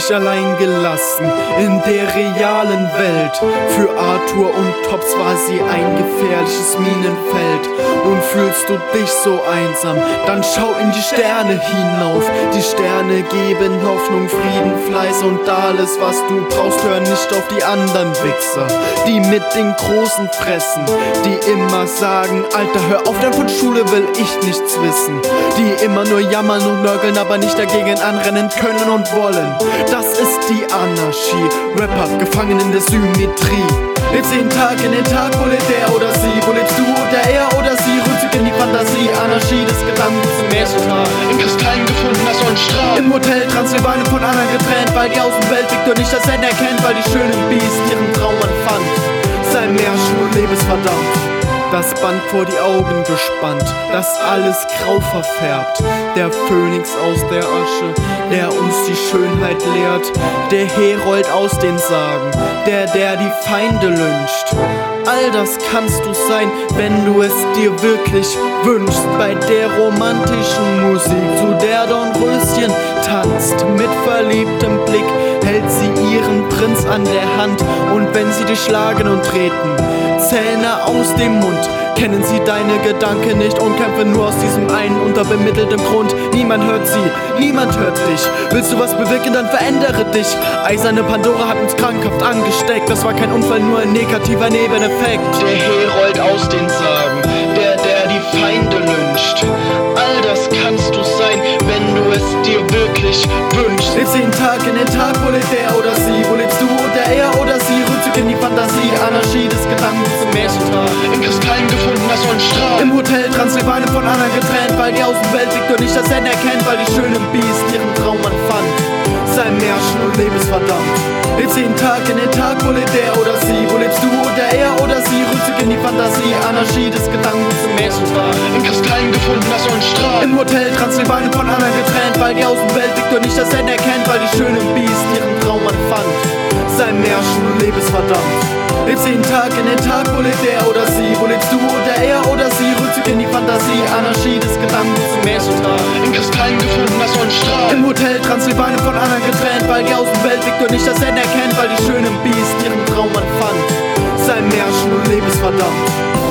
sich allein gelassen in der realen Welt. Für Arthur und Tops war sie ein gefährliches Minenfeld. Und fühlst du dich so einsam, dann schau in die Sterne hinauf. Die Sterne geben Hoffnung, Frieden, Fleiß und alles, was du brauchst. Hör nicht auf die anderen Wichser, die mit den großen Fressen, die immer sagen: Alter, hör auf, denn von Schule will ich nichts wissen. Die immer nur jammern und nörgeln, aber nicht dagegen anrennen können und wollen. Das ist die Anarchie. Rapper gefangen in der Symmetrie. Lebst jeden Tag in den Tag, wo lebt der oder sie? Wo lebst du oder er oder sie? Rückzug in die Fantasie, Anarchie des Gedankens im Märchental. In Kristallen gefundener Sonnenstrahl. Im Hotel Transsilvanien von anderen getrennt, weil die Außenwelt Victor nicht das Ende erkennt, weil die schönen Biest ihren Traum anfand. Sein Märchen und Lebensverdammt. Das Band vor die Augen gespannt, das alles grau verfärbt. Der Phönix aus der Asche, der uns die Schönheit lehrt. Der Herold aus den Sagen, der die Feinde lyncht. All das kannst du sein, wenn du es dir wirklich wünschst. Bei der romantischen Musik, zu der Dornröschen tanzt. Mit verliebtem Blick hält sie ihren Prinz an der Hand. Und wenn sie dich schlagen und treten, Zähne aus dem Mund, kennen sie deine Gedanken nicht und kämpfen nur aus diesem einen unterbemittelten Grund. Niemand hört sie, niemand hört dich. Willst du was bewirken, dann verändere dich. Eiserne Pandora hat uns krankhaft angesteckt. Das war kein Unfall, nur ein negativer Nebeneffekt. Der Herold aus den Sagen, der die Feinde lyncht. All das kannst du sein, wenn du es dir wirklich wünschst. Lebst jeden Tag in den Tag, wo lebt der oder sie? Wo lebst du oder er oder sie? Rückzug in die Fantasie, Anarchie des Gedankens im Märchental. In Kristallen gefundener Sonnenstrahl. Im Hotel Transsilvanien von anderen getrennt, weil die Außenwelt Victor nicht das Ende erkennt, weil die schönen Biest ihren Traum anfand. Sein Märchen und Lebensverdammt. Lebst jeden Tag in den Tag, wo lebt der oder sie? Wo lebst du oder er oder sie? Rückzug in die Fantasie, Anarchie des Gedankens im Märchental. In Kristallen gefundener Sonnenstrahl. Im Hotel Transsilvanien von anderen getrennt, weil die Außenwelt Victor nicht das Ende erkennt, weil die schönen Biest ihren Traum anfand. Sein Märchen und Lebensverdammt. Lebst jeden Tag in den Tag, wo lebt der oder sie? Wo lebst du oder er oder sie? Rückzug in die Fantasie, Anarchie des Gedankens im Märchental. In Kristallen gefundener Sonnenstrahl. Im Hotel Transsilvanien von anderen getrennt, weil die Außenwelt Victor nicht das Ende erkennt, weil die schönen Biest ihren Traum anfand. Sein Märchen und Lebensverdammt.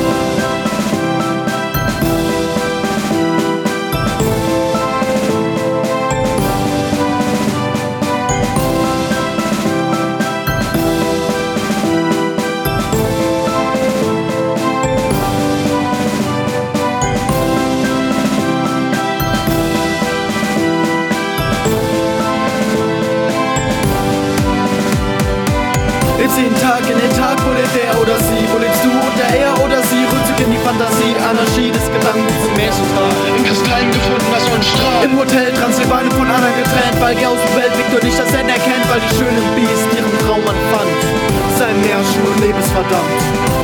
Lebst jeden Tag in den Tag, wo lebt der oder sie? Wo lebst du oder er oder sie? Rückzug in die Fantasie, Anarchie des Gedankens im Märchental. In Kristallen gefundener Sonnenstrahl. Im Hotel Transsilvanien von anderen getrennt, weil die Außenwelt Victor nicht das Ende erkennt, weil die schönen Biest ihren Traum anfand. Sein Märchen und Lebensverdammt.